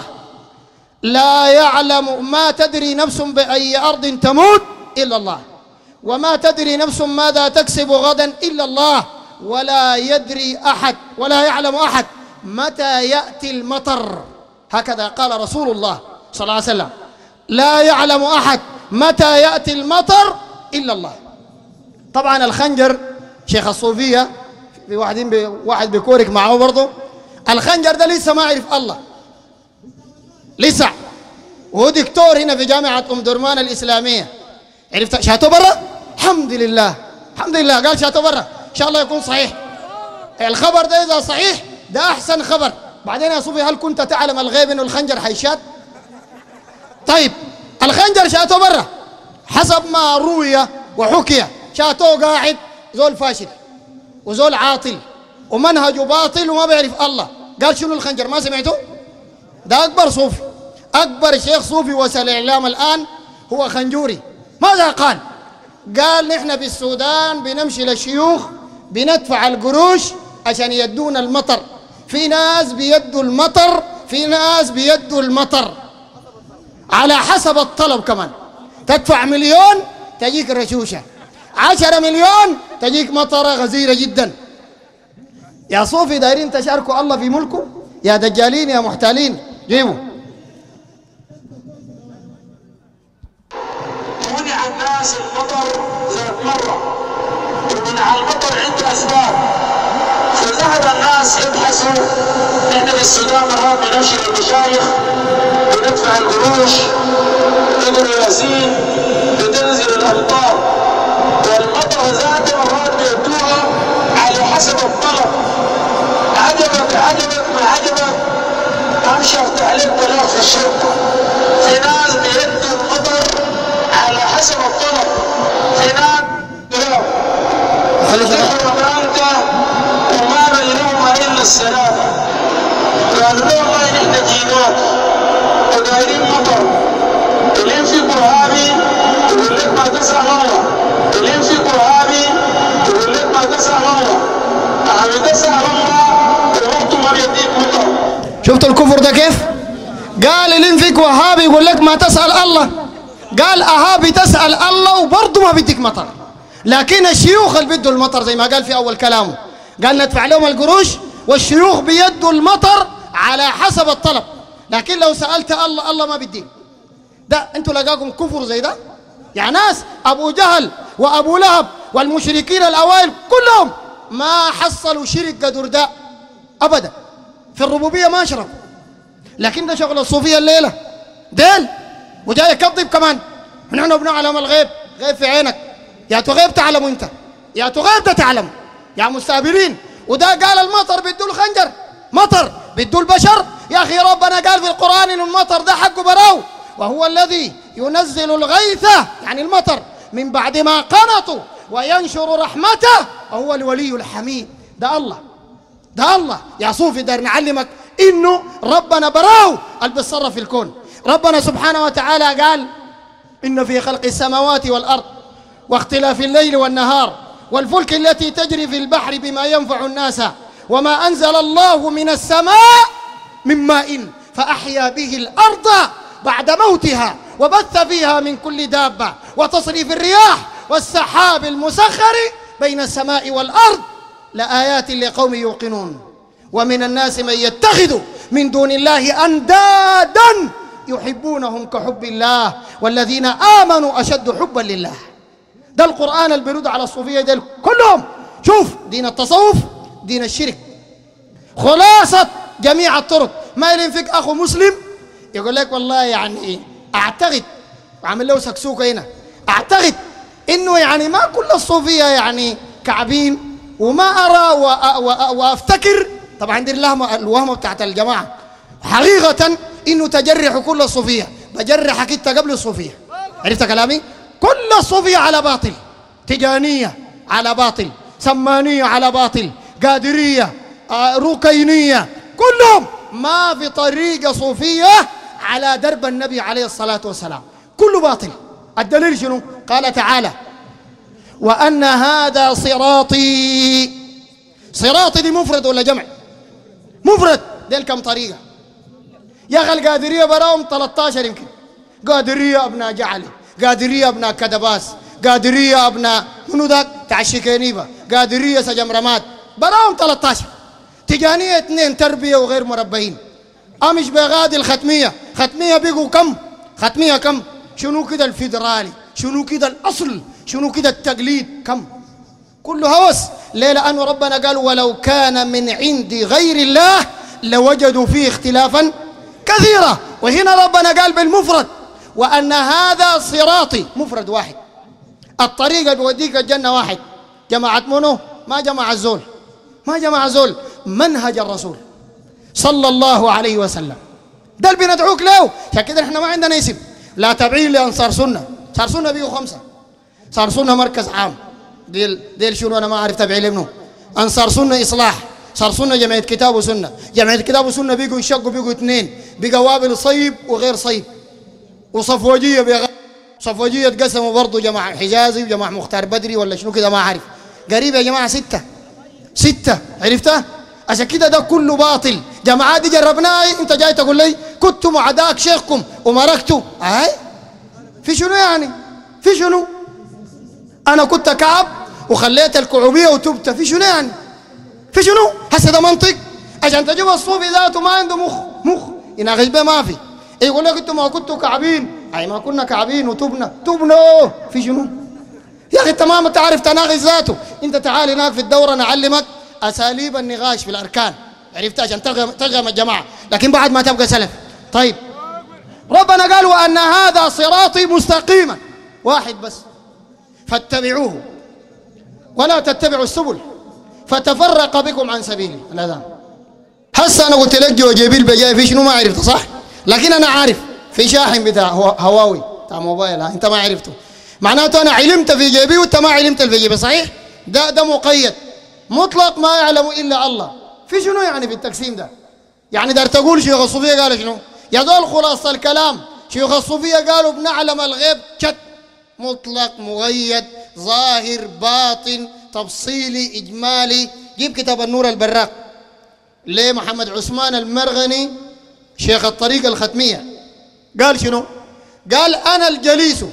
لا يعلم ما تدري نفس بأي أرض تموت إلا الله، وما تدري نفس ماذا تكسب غدا إلا الله. ولا يدري أحد ولا يعلم أحد متى يأتي المطر. هكذا قال رسول الله صلى الله عليه وسلم: لا يعلم أحد متى يأتي المطر إلا الله. طبعا الخنجر شيخ الصوفية في واحدين بي واحد بيكورك معه برضه. الخنجر ده لسه ما عرف الله لسه، وهو دكتور هنا في جامعة أم درمان الإسلامية. عرفت شاتو برا؟ الحمد لله الحمد لله. قال شاتو برا إن شاء الله يكون صحيح. الخبر ده إذا صحيح ده أحسن خبر. بعدين يا صوفي، هل كنت تعلم الغيب إنه الخنجر حيشات؟ طيب الخنجر شاتو برا حسب ما روي وحكي. شاتو قاعد زول فاشل وزول عاطل ومنهجه باطل وما بيعرف الله. قال شنو الخنجر؟ ما سمعته؟ ده أكبر صوفي، أكبر شيخ صوفي وسائل الإعلام الآن هو خنجوري. ماذا قال؟ قال: نحن في السودان بنمشي للشيوخ بندفع القروش عشان يدونا المطر. في ناس بيدوا المطر، في ناس بيدوا المطر على حسب الطلب. كمان تدفع مليون تجيك رشوشة، عشرة مليون تجيك مطرة غزيرة جدا. يا صوفي دايرين تشاركوا الله في ملكه؟ يا دجالين يا محتالين جيبوا. منع الناس المطر ذات مرة، ومنع المطر عنده أسباب. فذهب الناس يبحثوا. احنا في السودان مرات بنمشي للمشايخ بندفع القروش، يقولوا ياسين بتنزل الأمطار، والمطر ذاته مرات بيدوها على حسب الطلب. عجبك عجبك ما عجبك امشي افتح لك طلاق في الشرطة. في ناس بيدوا المطر على حسب الطلب، في ناس طلاق تحرم انت وما بينهما الا السلامة. قالوا له والله نحن جيناك ودايرين مطر، اللي ينفق وهابي يقول لك ما تسأل الله، اللي ينفق وهابي يقول لك ما تسأل الله، أهم تسأل الله ووقته ما بيديك مطر. شفتوا الكفر ده كيف؟ قال اللي ينفق وهابي يقول لك ما تسأل الله. قال أهابي تسأل الله وبرضه ما بيديك مطر. لكن الشيوخ اللي بيدوا المطر زي ما قال في أول كلامه، قال ندفع لهم القروش والشيوخ بيدوا المطر على حسب الطلب. لكن لو سألت الله الله ما بيديك. ده انتوا لقاكم كفر زي ده؟ يعني ناس أبو جهل وأبو لهب والمشركين الأوائل كلهم ما حصلوا شرك قدر ده أبدا. في الربوبية ما أشركوا. لكن ده شغل الصوفية الليلة ديل وجاي يكذب كمان. نحن بنعلم الغيب. غيب في عينك يا تغيب تعلم انت، يا تغيب ده تعلم يا مستهبلين. وده قال المطر بيدوا الخنجر، مطر بيدوا البشر. يا أخي ربنا قال في القرآن إن المطر ده حقه براو، وهو الذي ينزل الغيث يعني المطر من بعد ما قنطوا وينشر رحمته وهو الولي الحميد. ده الله، ده الله يا صوفي. دار نعلمك إنه ربنا براو اللي بيتصرف في الكون. ربنا سبحانه وتعالى قال: إن في خلق السماوات والأرض واختلاف الليل والنهار والفلك التي تجري في البحر بما ينفع الناس وما أنزل الله من السماء من ماء فأحيا به الأرض بعد موتها وبث فيها من كل دابة وتصريف الرياح والسحاب المسخر بين السماء والأرض لآيات لقوم يوقنون. ومن الناس من يتخذ من دون الله أندادا يحبونهم كحب الله والذين آمنوا أشد حبا لله. ده القرآن اللي بيرد على الصوفية دول كلهم. شوف دين التصوف دين الشرك، خلاصة جميع الطرق. ما ينفق أخو مسلم يقول لك والله يعني أعتقد، وعمل له سكسوكة هنا، أعتقد إنه يعني ما كل الصوفية يعني كعبين، وما أرى وأفتكر طبعا دي الوهمة الوهمة بتاعت الجماعة حقيقة إنه تجرح كل الصوفية. بجرحك أنت قبل الصوفية. عرفت كلامي؟ كل الصوفية على باطل، تجانية على باطل، سمانية على باطل، قادرية، آه، ركينية، كلهم ما في طريقة صوفية على درب النبي عليه الصلاة والسلام، كله باطل. الدليل شنو؟ قال تعالى وأن هذا صراطي. صراطي دي مفرد ولا جمع؟ مفرد. ديل كم طريقة يا أخي؟ القادرية براهم ثلاثة عشر يمكن. قادرية أبناء جعلي، قادرية أبناء كدباس، قادرية أبناء منو ذاك تاع الشكينيبة، قادرية سجمرمات، براهم ثلاثة عشر. تجانية اثنين تربية وغير مربيين. أمش بغادي الختمية، ختمية بيقوا كم؟ ختمية كم؟ شنو كده الفيدرالي، شنو كده الأصل، شنو كده التقليد، كم؟ كله هوس. ليه؟ لأنه ربنا قال ولو كان من عند غير الله لوجدوا فيه اختلافا كثيرا. وهنا ربنا قال بالمفرد وأن هذا صراطي، مفرد واحد. الطريقة بيوديك الجنة واحد. جماعة منو؟ ما جماعة الزول، ما جماعة زول، منهج الرسول صلى الله عليه وسلم. ده اللي بندعوك له. عشان كده احنا ما عندنا اسم، لا تابعين لأنصار سنة. صار سنة بيجوا خمسة، صار سنة مركز عام، ديل ديل شنو أنا ما أعرف تابعين لمنو. أنصار سنة إصلاح، صار سنة جمعية كتاب وسنة. جمعية كتاب وسنة بيجوا يشقوا، بيجوا اثنين، بيجوا وابل صيب وغير صيب، وصفوجية بيغ... صفوجية تقسموا برضه جماعة حجازي وجماعة مختار بدري ولا شنو كده ما أعرف. قريب يا جماعة ستة ستة. عرفتها؟ عشان كده ده كله باطل. جماعات دي جربناها، انت جاي تقول لي كنتوا مع داك شيخكم ومركتوا. اي في شنو يعني؟ في شنو؟ انا كنت كعب وخليت الكعوبيه وتبت، في شنو يعني؟ في شنو؟ هسه ده منطق؟ عشان تجيب الصوفي ذاته ما عنده مخ، مخ يناقش به ما في. يقول لك انتوا ما كنتوا كعبين، اي ما كنا كعبين وتبنا، تبنا في شنو؟ يا اخي انت ما تعرف تناقش ذاته. انت تعال هناك في الدوره نعلمك اساليب النقاش في الاركان، عرفت؟ عشان ترغم ترغم الجماعه، لكن بعد ما تبقى سلف. طيب ربنا قال وان هذا صراطي مستقيما، واحد بس، فاتبعوه ولا تتبعوا السبل فتفرق بكم عن سبيلي. الاذان هسه انا قلت لك جو جبيل بجاي في شنو ما عرفته صح؟ لكن انا عارف في شاحن بتاع هواوي بتاع موبايل، انت ما عرفته، معناته انا علمت في جيبي وانت ما علمت في جيبي، صحيح؟ ده ده مقيد مطلق ما يعلم الا الله. في شنو يعني في التقسيم ده؟ يعني دار تقول شيوخ الصوفيه قالوا شنو؟ يا دول خلاصه الكلام، شيوخ الصوفيه قالوا بنعلم الغيب شت، مطلق مقيد ظاهر باطن تفصيلي اجمالي. جيب كتاب النور البراق لمحمد عثمان المرغني شيخ الطريقه الختميه، قال شنو؟ قال انا الجليس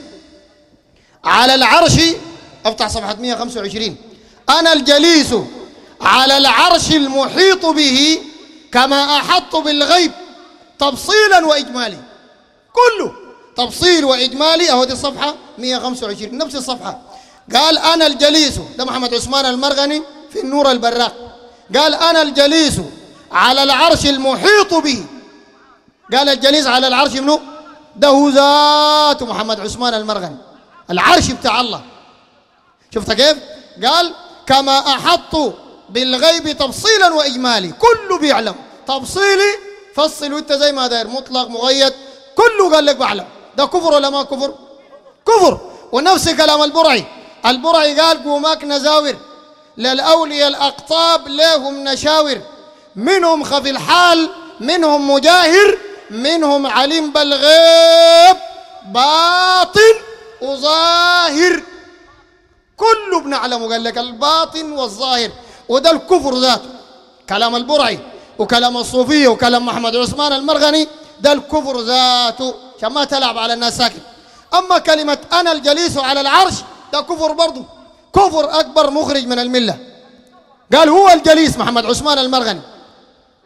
على العرش، افتح صفحه مئة وخمسة وعشرين، انا الجليس على العرش المحيط به كما احط بالغيب تفصيلا واجمالي، كله تفصيل واجمالي. اهو دي الصفحه مئة وخمسة وعشرين نفس الصفحه. قال انا الجليس، ده محمد عثمان المرغني في النور البراق، قال انا الجليس على العرش المحيط به. قال الجليس على العرش منو؟ ده هو ذات محمد عثمان المرغني، العرش بتاع الله. شفت كيف؟ قال كما احط بالغيب تفصيلا واجمالي، كله بيعلم، تفصيلي فصل وانت زي ما داير، مطلق مقيد كله قال لك بعلم. ده كفر ولا ما كفر؟ كفر. ونفس كلام البرعي، البرعي قال قوماك نزاور للاولياء الاقطاب لهم نشاور، منهم خفي الحال منهم مجاهر منهم عليم بالغيب باطن وظاهر، كله بنعلمه. قال لك الباطن والظاهر، وده الكفر ذاته. كلام البرعي وكلام الصوفيه وكلام محمد عثمان المرغني ده الكفر ذاته، عشان ما تلعب على الناس ساكت. اما كلمه انا الجليس على العرش ده كفر برضه، كفر اكبر مخرج من المله. قال هو الجليس محمد عثمان المرغني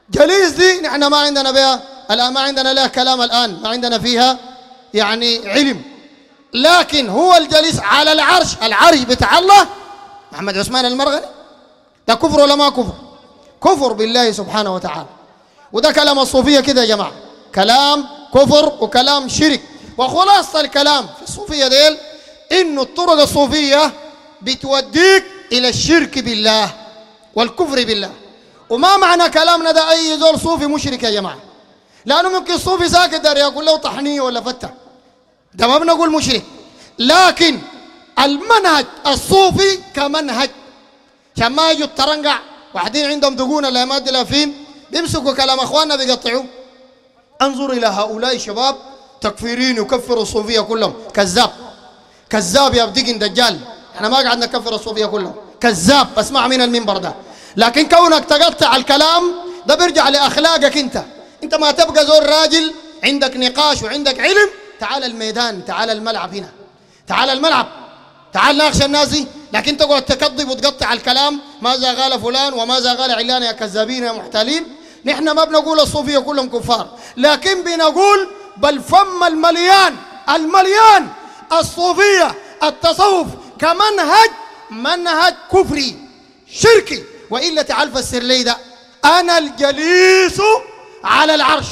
جليس دي نحن ما عندنا بها الآن، ما عندنا لها كلام الآن، ما عندنا فيها يعني علم. لكن هو الجليس على العرش، العرش بتاع الله محمد عثمان المرغني، ده كفر ولا ما كفر؟ كفر بالله سبحانه وتعالى. وده كلام الصوفية كده يا جماعة، كلام كفر وكلام شرك. وخلاصة الكلام في الصوفية ديل إنه الطرق الصوفية بتوديك إلى الشرك بالله والكفر بالله. وما معنى كلامنا ده أي زول صوفي مشرك يا جماعة، لأنه ممكن الصوفي ساكت دار يقول له طحنية ولا فتة، ده ما بنقول مشرك. لكن المنهج الصوفي كمنهج، عشان ما يجوا الترنقع واحدين عندهم دقون لا مادة لا فين بيمسكوا كلام اخواننا بيقطعوه. انظر الى هؤلاء الشباب تكفيرين يكفروا الصوفيه كلهم، كذاب كذاب يا بدقن دجال. احنا ما قعدنا نكفر الصوفيه كلهم، كذاب. اسمع من المنبر ده. لكن كونك تقطع الكلام ده بيرجع لاخلاقك انت. انت ما تبقى زول راجل عندك نقاش وعندك علم، تعال الميدان، تعال الملعب هنا، تعال الملعب، تعال ناقش الناس دي. لكن تقعد تكذب وتقطع الكلام، ماذا قال فلان وماذا قال علان يا كذابين يا محتالين. نحن ما بنقول الصوفيه كلهم كفار، لكن بنقول بالفم المليان المليان الصوفيه التصوف كمنهج، منهج كفري شركي. والا تعال فسر لي ده. انا الجليس على العرش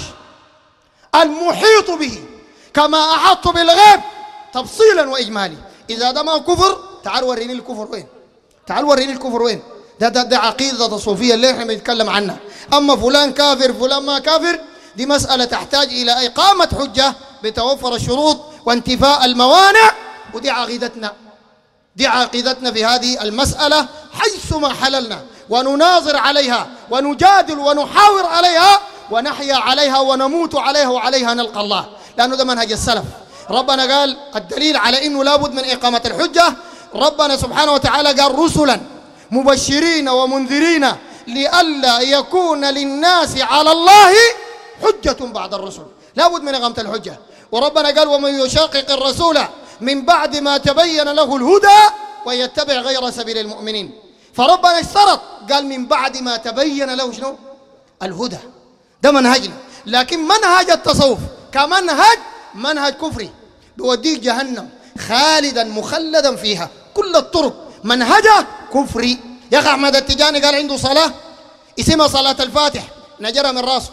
المحيط به كما احط بالغيب تفصيلا واجمالي. اذا ده ما كفر تعال وريني الكفر وين، تعال وريني الكفر وين. ده ده, ده عقيده الصوفيه اللي احنا بنتكلم عنها. اما فلان كافر فلان ما كافر، دي مساله تحتاج الى اقامه حجه بتوفر الشروط وانتفاء الموانع. ودي عقيدتنا، دي عقيدتنا في هذه المساله حيثما حللنا، ونناظر عليها ونجادل ونحاور عليها ونحيا عليها ونموت عليها وعليها نلقى الله، لانه ده منهج السلف. ربنا قال الدليل على انه لابد من اقامه الحجه، ربنا سبحانه وتعالى قال رسلا مبشرين ومنذرين لئلا يكون للناس على الله حجة بعد الرسل. لابد من إقامة الحجة. وربنا قال ومن يشاقق الرسول من بعد ما تبين له الهدى ويتبع غير سبيل المؤمنين. فربنا اشترط قال من بعد ما تبين له شنو؟ الهدى. ده منهجنا. لكن منهج التصوف كمنهج منهج كفري بيوديك جهنم خالدا مخلدا فيها، كل الطرق منهجه كفري. يا اخي احمد التجاني قال عنده صلاه اسمها صلاه الفاتح، نجرها من راسه،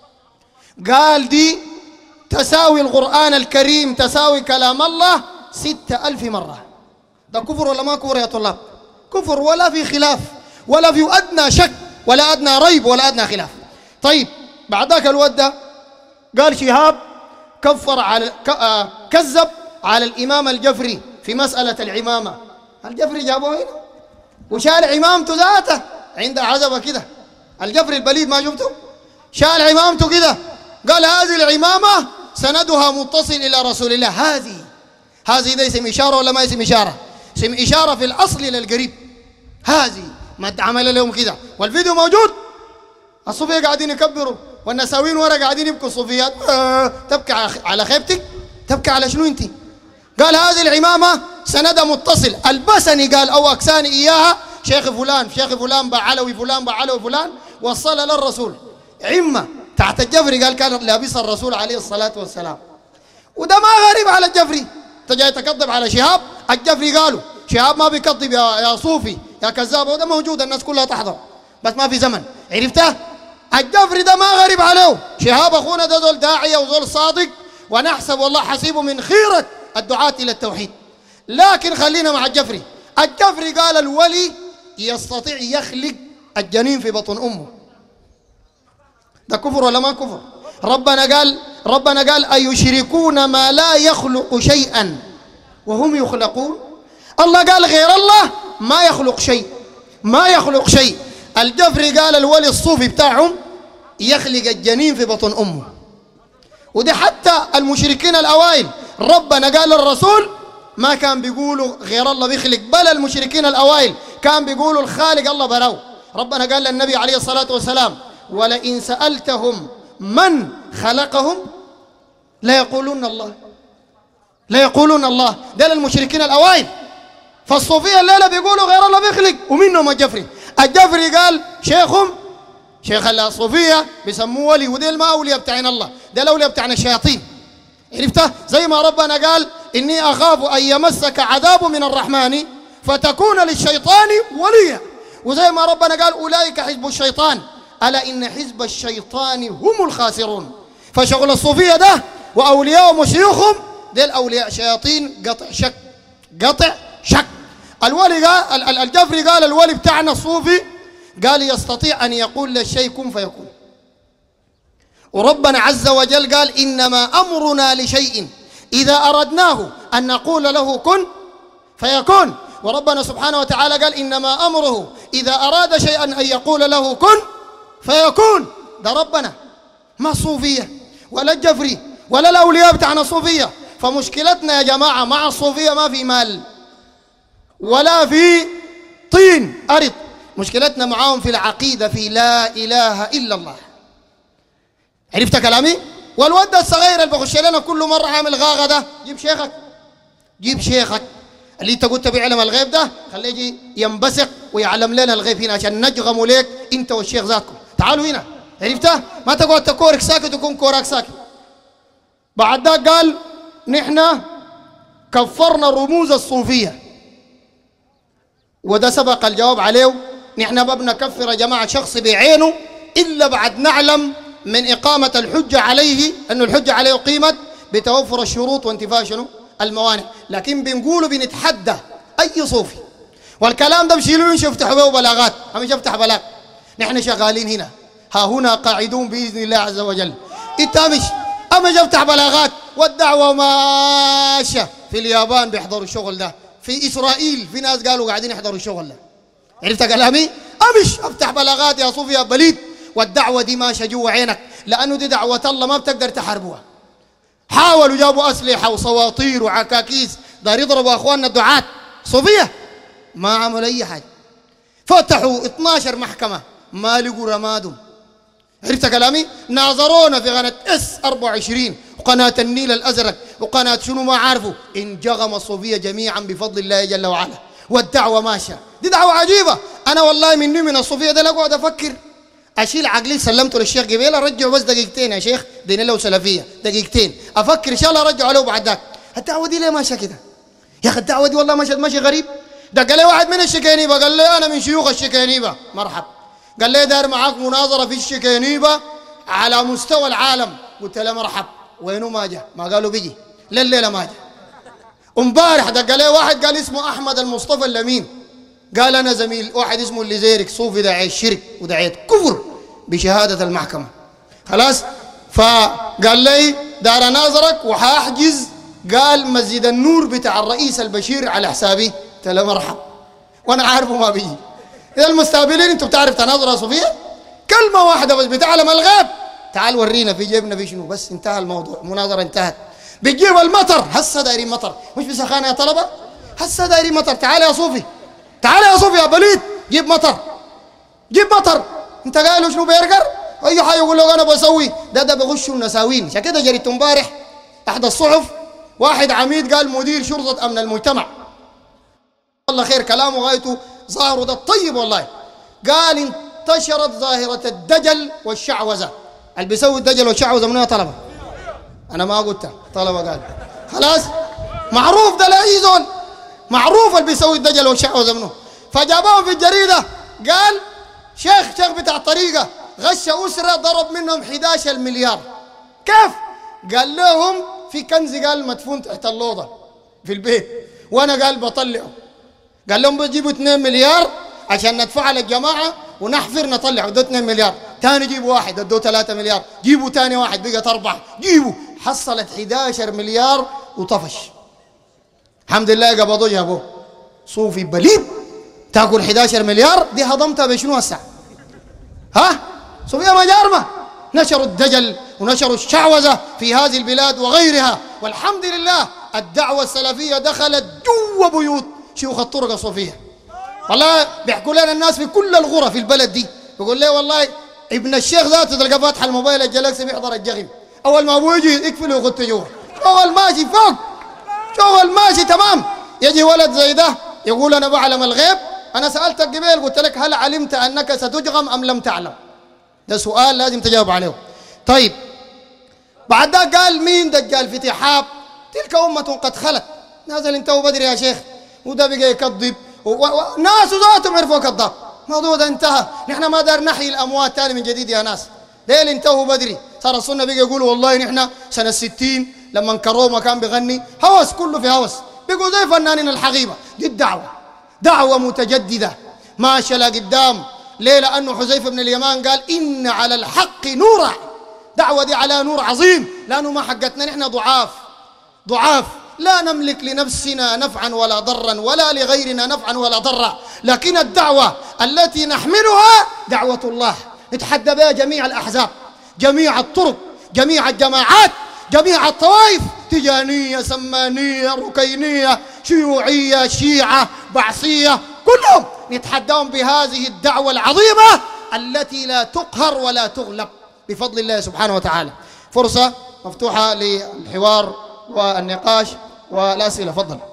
قال دي تساوي القرآن الكريم، تساوي كلام الله ستة ألف مرة. ده كفر ولا ما كفر يا طلاب؟ كفر، ولا في خلاف ولا في أدنى شك ولا أدنى ريب ولا أدنى خلاف. طيب بعد ذاك الود ده قال شهاب كفر على كذب على الإمام الجفري في مسألة العمامة. الجفري جابوه هنا وشال عمامته ذاته عند عزبة كده. الجفري البليد ما شفته؟ شال عمامته كده، قال هذه العمامة سندها متصل إلى رسول الله. هذه هذه ده اسم إشارة ولا ما اسم إشارة؟ اسم إشارة في الأصل إلى القريب. هذه ما عمل لهم كده، والفيديو موجود. الصوفية قاعدين يكبروا والنساوين ورا قاعدين يبكوا. الصوفيات آه تبكي على خيبتك، تبكي على شنو انت؟ قال هذه العمامة سندها متصل، البسني قال أو أكساني إياها شيخ فلان شيخ فلان بعلوي فلان بعلوي فلان وصل للرسول. عمة تحت الجفري قال كان لابسها الرسول عليه الصلاة والسلام. وده ما غريب على الجفري. انت جاي تكذب على شهاب؟ الجفري قالوا شهاب ما بيكذب يا يا صوفي يا كذاب، وده موجود الناس كلها تحضر بس ما في زمن. عرفته؟ الجفري ده ما غريب عليه. شهاب اخونا ده زول داعيه وزول صادق، ونحسب والله حسيبه من خيرة الدعاة الى التوحيد. لكن خلينا مع الجفري. الجفري قال الولي يستطيع يخلق الجنين في بطن امه. ده كفر ولا ما كفر؟ ربنا قال ربنا قال أيشركون ما لا يخلق شيئا وهم يخلقون. الله قال غير الله ما يخلق شيء، ما يخلق شيء. الجفري قال الولي الصوفي بتاعهم يخلق الجنين في بطن أمه. ودي حتى المشركين الأوائل ربنا قال للرسول ما كان بيقولوا غير الله بيخلق، بل المشركين الأوائل كان بيقولوا الخالق الله براو. ربنا قال للنبي عليه الصلاة والسلام ولئن سألتهم من خلقهم لا يقولون الله، لا يقولون الله. ده المشركين الأوائل. فالصوفية الليلة بيقولوا غير الله بيخلق، ومنهم الجفري. الجفري قال شيخهم شيخ الصوفية بيسموه ولي، وديل ما أولياء بتاعين الله، ده الأولياء بتاعنا الشياطين. عرفته؟ زي ما ربنا قال إني أخاف أن يمسك عذاب من الرحمن فتكون للشيطان وليا، وزي ما ربنا قال أولئك حزب الشيطان ألا إن حزب الشيطان هم الخاسرون. فشغل الصوفية ده وأولياءهم وشيوخهم ديل أولياء شياطين قطع شك، قطع شك. الولي قال الجفري قال الولي بتاعنا الصوفي قال يستطيع أن يقول للشيء كن فيكون، وربنا عز وجل قال إنما أمرنا لشيء إذا أردناه أن نقول له كن فيكون، وربنا سبحانه وتعالى قال إنما أمره إذا أراد شيئا أن يقول له كن فيكون. ده ربنا، ما الصوفية ولا الجفري ولا الأولياء بتاعنا الصوفية. فمشكلتنا يا جماعة مع الصوفية ما في مال ولا في طين أرض، مشكلتنا معاهم في العقيدة، في لا إله إلا الله. عرفت كلامي؟ والود الصغير اللي بخش لنا كل مرة عامل غاغة ده، جيب شيخك، جيب شيخك اللي انت قلت بيعلم الغيب ده، خليه يجي ينبثق ويعلم لنا الغيب هنا عشان نجغموا ليك انت والشيخ ذاتكم. تعالوا هنا. عرفته؟ ما تقعد تكورك ساكت وكون كوراك ساكت. بعد ذاك قال نحن كفرنا رموز الصوفية، وده سبق الجواب عليه. نحن ما بنكفر يا جماعة شخص بعينه إلا بعد نعلم من إقامة الحجة عليه أنه الحجة عليه قيمة بتوفر الشروط وانتفاء شنو الموانع، لكن بنقوله بنتحدى أي صوفي. والكلام ده بشيلوه يفتحوا به بلاغات، هم يفتح بلاغ. نحن شغالين هنا، ها هنا قاعدون بإذن الله عز وجل. انت مش أما يفتح بلاغات، والدعوة ماشية. في اليابان بيحضروا الشغل ده، في إسرائيل في ناس قالوا قاعدين يحضروا الشغل ده. عرفت كلامي؟ أمش أفتح بلاغات يا صوفي يا بليد، والدعوة دي ماشية جوا عينك، لأنه دي دعوة الله ما بتقدر تحاربوها. حاولوا جابوا أسلحة وصواطير وعكاكيس دار يضربوا أخواننا الدعاة صوفية، ما عملوا أي حاجة. فتحوا اثناشر محكمة ما لقوا رمادهم. عرفت كلامي؟ ناظرونا في قناة اس أربعة وعشرين وقناة النيل الأزرق وقناة شنو ما عارفوا، انجغم الصوفية جميعا بفضل الله جل وعلا، والدعوة ماشية. دي دعوة عجيبة. أنا والله مني من الصوفية ده أقعد أفكر، أشيل عقلي سلمته للشيخ قبيل أرجعه بس دقيقتين يا شيخ دين له سلفية، دقيقتين أفكر إن شاء الله أرجعه له بعد ذاك. الدعوة دي ليه ماشية كده؟ يا أخي الدعوة دي والله ماشية ماشي غريب. دق لي واحد من الشكينيبة قال لي أنا من شيوخ الشكينيبة، مرحب. قال لي داير معاك مناظرة في الشكينيبة على مستوى العالم. قلت له مرحب. وينه ما جاء؟ ما قالوا بيجي لليلة ما جاء. امبارح دق لي واحد قال اسمه أحمد المصطفى اللمين، قال أنا زميل واحد اسمه اللي زيرك صوفي داعي الشرك ودعيت كفر بشهادة المحكمة. خلاص؟ فقال لي دار اناظرك وحاحجز، قال مسجد النور بتاع الرئيس البشير على حسابي. قلت له مرحب، وانا عارفه ما بيجي. اذا المستقبلين انتوا بتعرف تناظر صوفيا كلمه واحده بس بتعلم الغيب، تعال ورينا في جيبنا في شنو، بس انتهى الموضوع، مناظره انتهت. بتجيب المطر، هسه دايرين مطر، مش بسخانه يا طلبه، هسه دايرين مطر. تعال يا صوفي، تعال يا صوفي يا بليد، جيب مطر، جيب مطر. انت قايل له شنو برجر؟ اي حاجه يقول له انا بسوي ده، ده بغشوا النساوين. عشان كده جريت امبارح احد الصحف واحد عميد قال مدير شرطه امن المجتمع، الله خير كلامه غايته ظاهره ده الطيب والله، قال انتشرت ظاهره الدجل والشعوذه. اللي بيسوي الدجل والشعوذه منو يا طلبه؟ انا ما قلتها، طلبه قال خلاص معروف ده لا اي زول، معروف اللي بيسوي الدجل والشعوذه منو. فجابوهم في الجريده قال شيخ شيخ بتاع الطريقه غش اسره ضرب منهم احد عشر مليار. كيف؟ قال لهم في كنز قال مدفون تحت اللوضه في البيت، وانا قال بطلعه. قال لهم بجيبوا اثنين مليار عشان ندفع للجماعه ونحفر نطلع، ادوا اثنين مليار، ثاني جيبوا واحد ادوا ثلاثة مليار، جيبوا ثاني واحد بقت أربعة، جيبوا، حصلت احد عشر مليار وطفش. الحمد لله قبضوه جابوه. صوفي بليد تاكل احد عشر مليار دي هضمتها بشنو هسه؟ ها؟ صوفيا ما جارمه. نشروا الدجل ونشروا الشعوذه في هذه البلاد وغيرها، والحمد لله الدعوه السلفيه دخلت جوا بيوت شيوخ الطرق الصوفيه. والله بيحكوا لنا الناس في كل الغرف في البلد دي، بيقول لي والله ابن الشيخ ذاته تلقى فاتح الموبايل الجلاكسي بيحضر الجغم، اول ما ابوه يجي يقفله ويغط جوا، شغل ماشي فوق، شغل ماشي تمام. يجي ولد زي ده يقول انا بعلم الغيب. انا سالتك قبل قلت لك هل علمت انك ستجغم ام لم تعلم؟ ده سؤال لازم تجاوب عليه. طيب بعد ده قال مين دجال في تحاب؟ تلك أمة قد خلت. نازل انتهوا بدري يا شيخ، وده بقى يكذب وناس ذاتهم عرفوا كذاب. الموضوع ده انتهى، نحن ما دار نحيي الأموات تاني من جديد يا ناس. ديل انتهوا بدري. صار السنة بقى يقولوا والله نحن سنة الستين لما كروما كان بيغني هوس، كله في هوس، بيقولوا زي فنانين الحقيبة. دي الدعوة، دعوة متجددة ماشية لقدام. ليه؟ لأنه حذيفة بن اليمان قال إن على الحق نورا. دعوة دي على نور عظيم، لأنه ما حقتنا نحن ضعاف ضعاف لا نملك لنفسنا نفعا ولا ضرا ولا لغيرنا نفعا ولا ضرا، لكن الدعوة التي نحملها دعوة الله نتحدى بها جميع الأحزاب، جميع الطرق، جميع الجماعات، جميع الطوائف، تجانية، سمانية، ركينية، شيوعية، شيعة، بعثية، كلهم نتحداهم بهذه الدعوة العظيمة التي لا تقهر ولا تغلب بفضل الله سبحانه وتعالى. فرصة مفتوحة للحوار والنقاش والأسئلة، فضل.